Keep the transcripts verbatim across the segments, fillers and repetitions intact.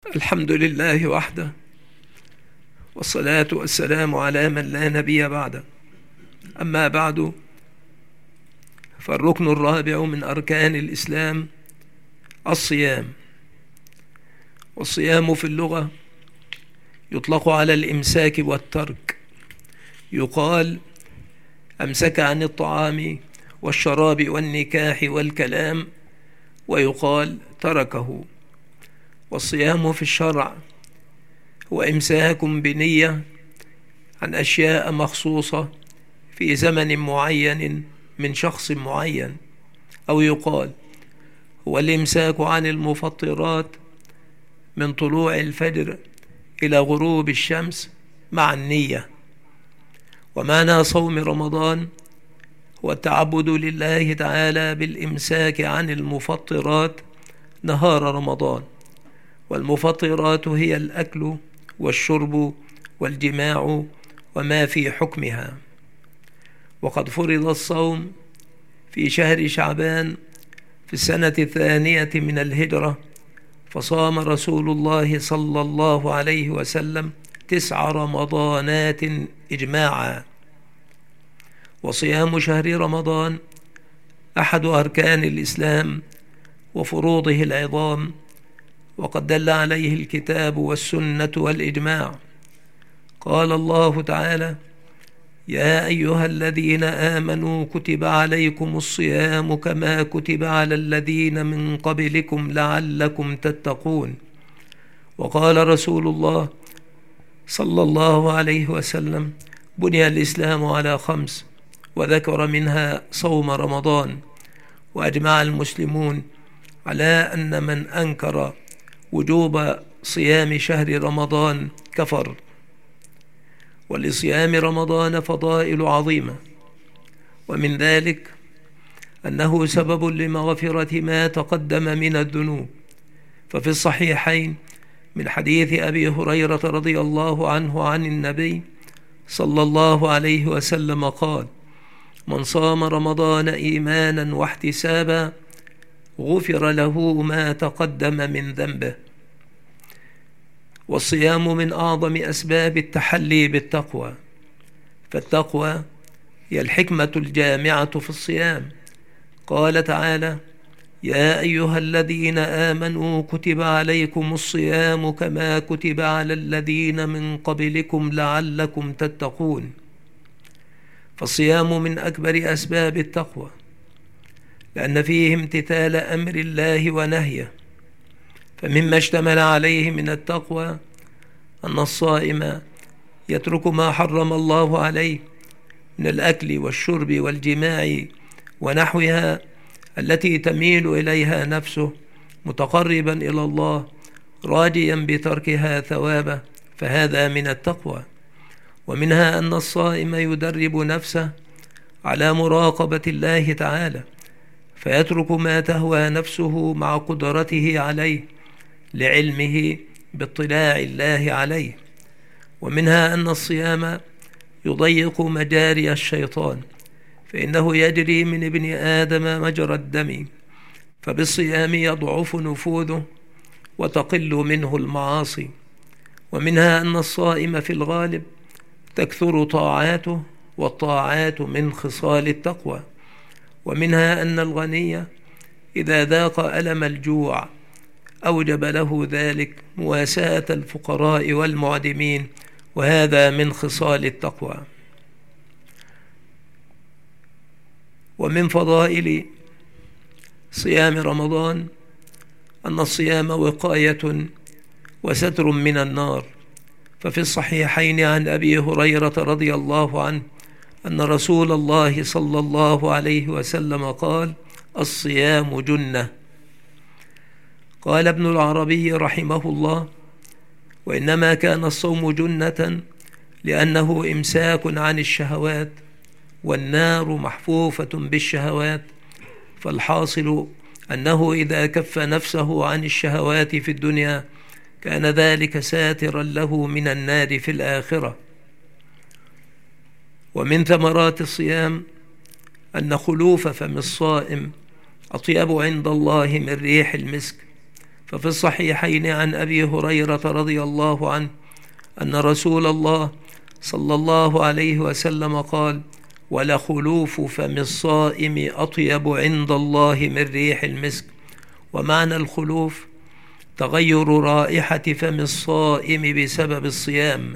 الحمد لله وحده، والصلاة والسلام على من لا نبي بعده. أما بعد، فالركن الرابع من أركان الإسلام الصيام. والصيام في اللغة يطلق على الإمساك والترك، يقال أمسك عن الطعام والشراب والنكاح والكلام، ويقال تركه. والصيام في الشرع هو إمساك بنية عن أشياء مخصوصة في زمن معين من شخص معين، أو يقال هو الإمساك عن المفطرات من طلوع الفجر إلى غروب الشمس مع النية. ومعنى صوم رمضان هو التعبد لله تعالى بالإمساك عن المفطرات نهار رمضان، والمفطرات هي الأكل والشرب والجماع وما في حكمها. وقد فرض الصوم في شهر شعبان في السنة الثانية من الهجرة، فصام رسول الله صلى الله عليه وسلم تسع رمضانات إجماعا. وصيام شهر رمضان أحد أركان الإسلام وفروضه العظام، وقد دل عليه الكتاب والسنة والإجماع. قال الله تعالى: يا أيها الذين آمنوا كتب عليكم الصيام كما كتب على الذين من قبلكم لعلكم تتقون. وقال رسول الله صلى الله عليه وسلم: بني الإسلام على خمس، وذكر منها صوم رمضان. وأجمع المسلمون على أن من أنكر وجوب صيام شهر رمضان كفر. ولصيام رمضان فضائل عظيمة، ومن ذلك أنه سبب لمغفرة ما تقدم من الذنوب. ففي الصحيحين من حديث أبي هريرة رضي الله عنه عن النبي صلى الله عليه وسلم قال: من صام رمضان إيمانا واحتسابا غفر له ما تقدم من ذنبه. والصيام من أعظم أسباب التحلي بالتقوى، فالتقوى هي الحكمة الجامعة في الصيام. قال تعالى: يا أيها الذين آمنوا كتب عليكم الصيام كما كتب على الذين من قبلكم لعلكم تتقون. فالصيام من أكبر أسباب التقوى، لأن فيه امتثال أمر الله ونهيه. فمما اشتمل عليه من التقوى أن الصائم يترك ما حرم الله عليه من الأكل والشرب والجماع ونحوها التي تميل إليها نفسه، متقربا إلى الله راجيا بتركها ثوابه، فهذا من التقوى. ومنها أن الصائم يدرب نفسه على مراقبة الله تعالى، فيترك ما تهوى نفسه مع قدرته عليه لعلمه باطلاع الله عليه. ومنها أن الصيام يضيق مجاري الشيطان، فإنه يجري من ابن آدم مجرى الدم، فبالصيام يضعف نفوذه وتقل منه المعاصي. ومنها أن الصائم في الغالب تكثر طاعاته، والطاعات من خصال التقوى. ومنها أن الغني إذا ذاق ألم الجوع أوجب له ذلك مواساة الفقراء والمعدمين، وهذا من خصال التقوى. ومن فضائل صيام رمضان أن الصيام وقاية وستر من النار. ففي الصحيحين عن أبي هريرة رضي الله عنه أن رسول الله صلى الله عليه وسلم قال: الصيام جنة. قال ابن العربي رحمه الله: وإنما كان الصوم جنة لأنه إمساك عن الشهوات، والنار محفوفة بالشهوات. فالحاصل أنه إذا كف نفسه عن الشهوات في الدنيا كان ذلك ساترا له من النار في الآخرة. ومن ثمرات الصيام أن خلوف فم الصائم أطيب عند الله من ريح المسك، ففي الصحيحين عن أبي هريرة رضي الله عنه أن رسول الله صلى الله عليه وسلم قال: ولخلوف فم الصائم أطيب عند الله من ريح المسك. ومعنى الخلوف تغير رائحة فم الصائم بسبب الصيام.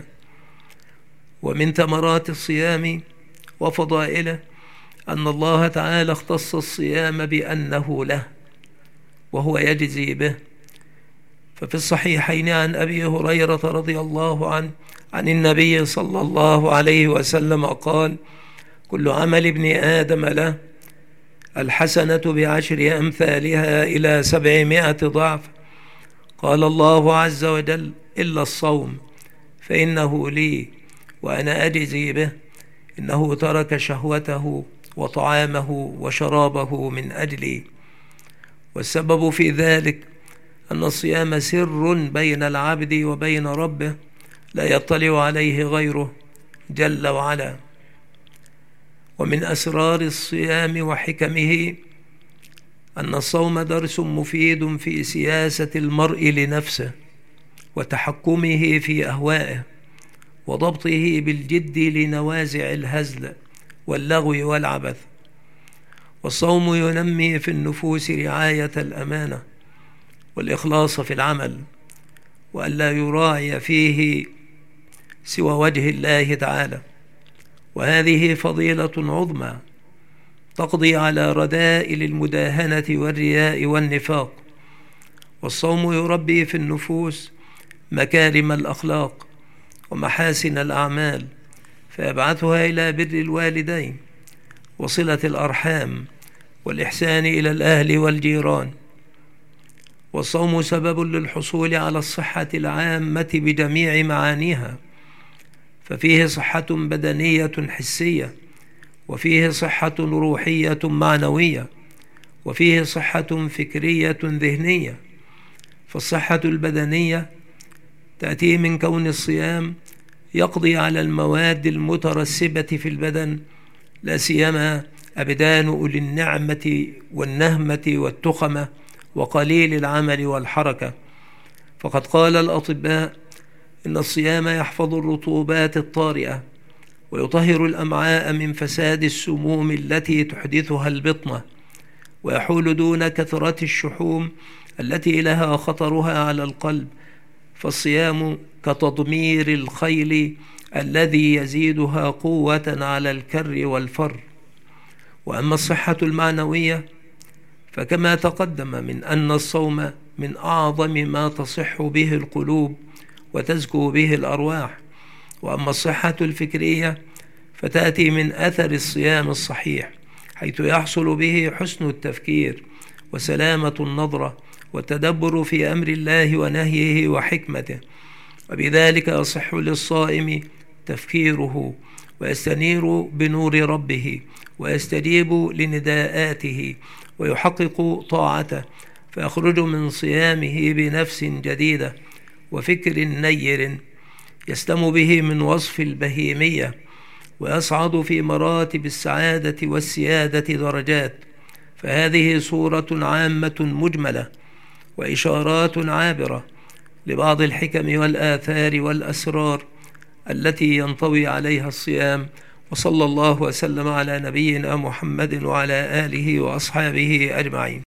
ومن ثمرات الصيام وفضائله أن الله تعالى اختص الصيام بأنه له وهو يجزي به. ففي الصحيحين عن أبي هريرة رضي الله عنه عن النبي صلى الله عليه وسلم قال: كل عمل ابن آدم له، الحسنة بعشر أمثالها إلى سبعمائة ضعف. قال الله عز وجل: إلا الصوم فإنه لي وأنا أجزي به، إنه ترك شهوته وطعامه وشرابه من أجلي. والسبب في ذلك أن الصيام سر بين العبد وبين ربه لا يطلع عليه غيره جل وعلا. ومن أسرار الصيام وحكمه أن الصوم درس مفيد في سياسة المرء لنفسه وتحكمه في أهوائه وضبطه بالجد لنوازع الهزل واللغو والعبث. والصوم ينمي في النفوس رعاية الأمانة والإخلاص في العمل، وألا يراعي فيه سوى وجه الله تعالى، وهذه فضيلة عظمى تقضي على رذائل المداهنة والرياء والنفاق. والصوم يربي في النفوس مكارم الأخلاق ومحاسن الأعمال، فيبعثها إلى بر الوالدين وصلة الأرحام والإحسان إلى الأهل والجيران. والصوم سبب للحصول على الصحة العامة بجميع معانيها، ففيه صحة بدنية حسية، وفيه صحة روحية معنوية، وفيه صحة فكرية ذهنية. فالصحة البدنية تأتي من كون الصيام يقضي على المواد المترسبة في البدن، لا سيما أبدان أولي النعمة والنهمة والتخمة وقليل العمل والحركة. فقد قال الأطباء إن الصيام يحفظ الرطوبات الطارئة ويطهر الأمعاء من فساد السموم التي تحدثها البطنة، ويحول دون كثرة الشحوم التي لها خطرها على القلب. فالصيام كتضمير الخيل الذي يزيدها قوة على الكر والفر. وأما الصحة المعنوية فكما تقدم من أن الصوم من أعظم ما تصح به القلوب وتزكو به الأرواح. وأما الصحة الفكرية فتأتي من أثر الصيام الصحيح، حيث يحصل به حسن التفكير وسلامة النظرة والتدبر في أمر الله ونهيه وحكمته، وبذلك يصح للصائم تفكيره ويستنير بنور ربه ويستجيب لنداءاته ويحقق طاعته، فيخرج من صيامه بنفس جديدة وفكر نير يسلم به من وصف البهيمية، ويصعد في مراتب السعادة والسيادة درجات. فهذه صورة عامة مجملة وإشارات عابرة لبعض الحكم والآثار والأسرار التي ينطوي عليها الصيام. وصلى الله وسلم على نبينا محمد وعلى آله وأصحابه أجمعين.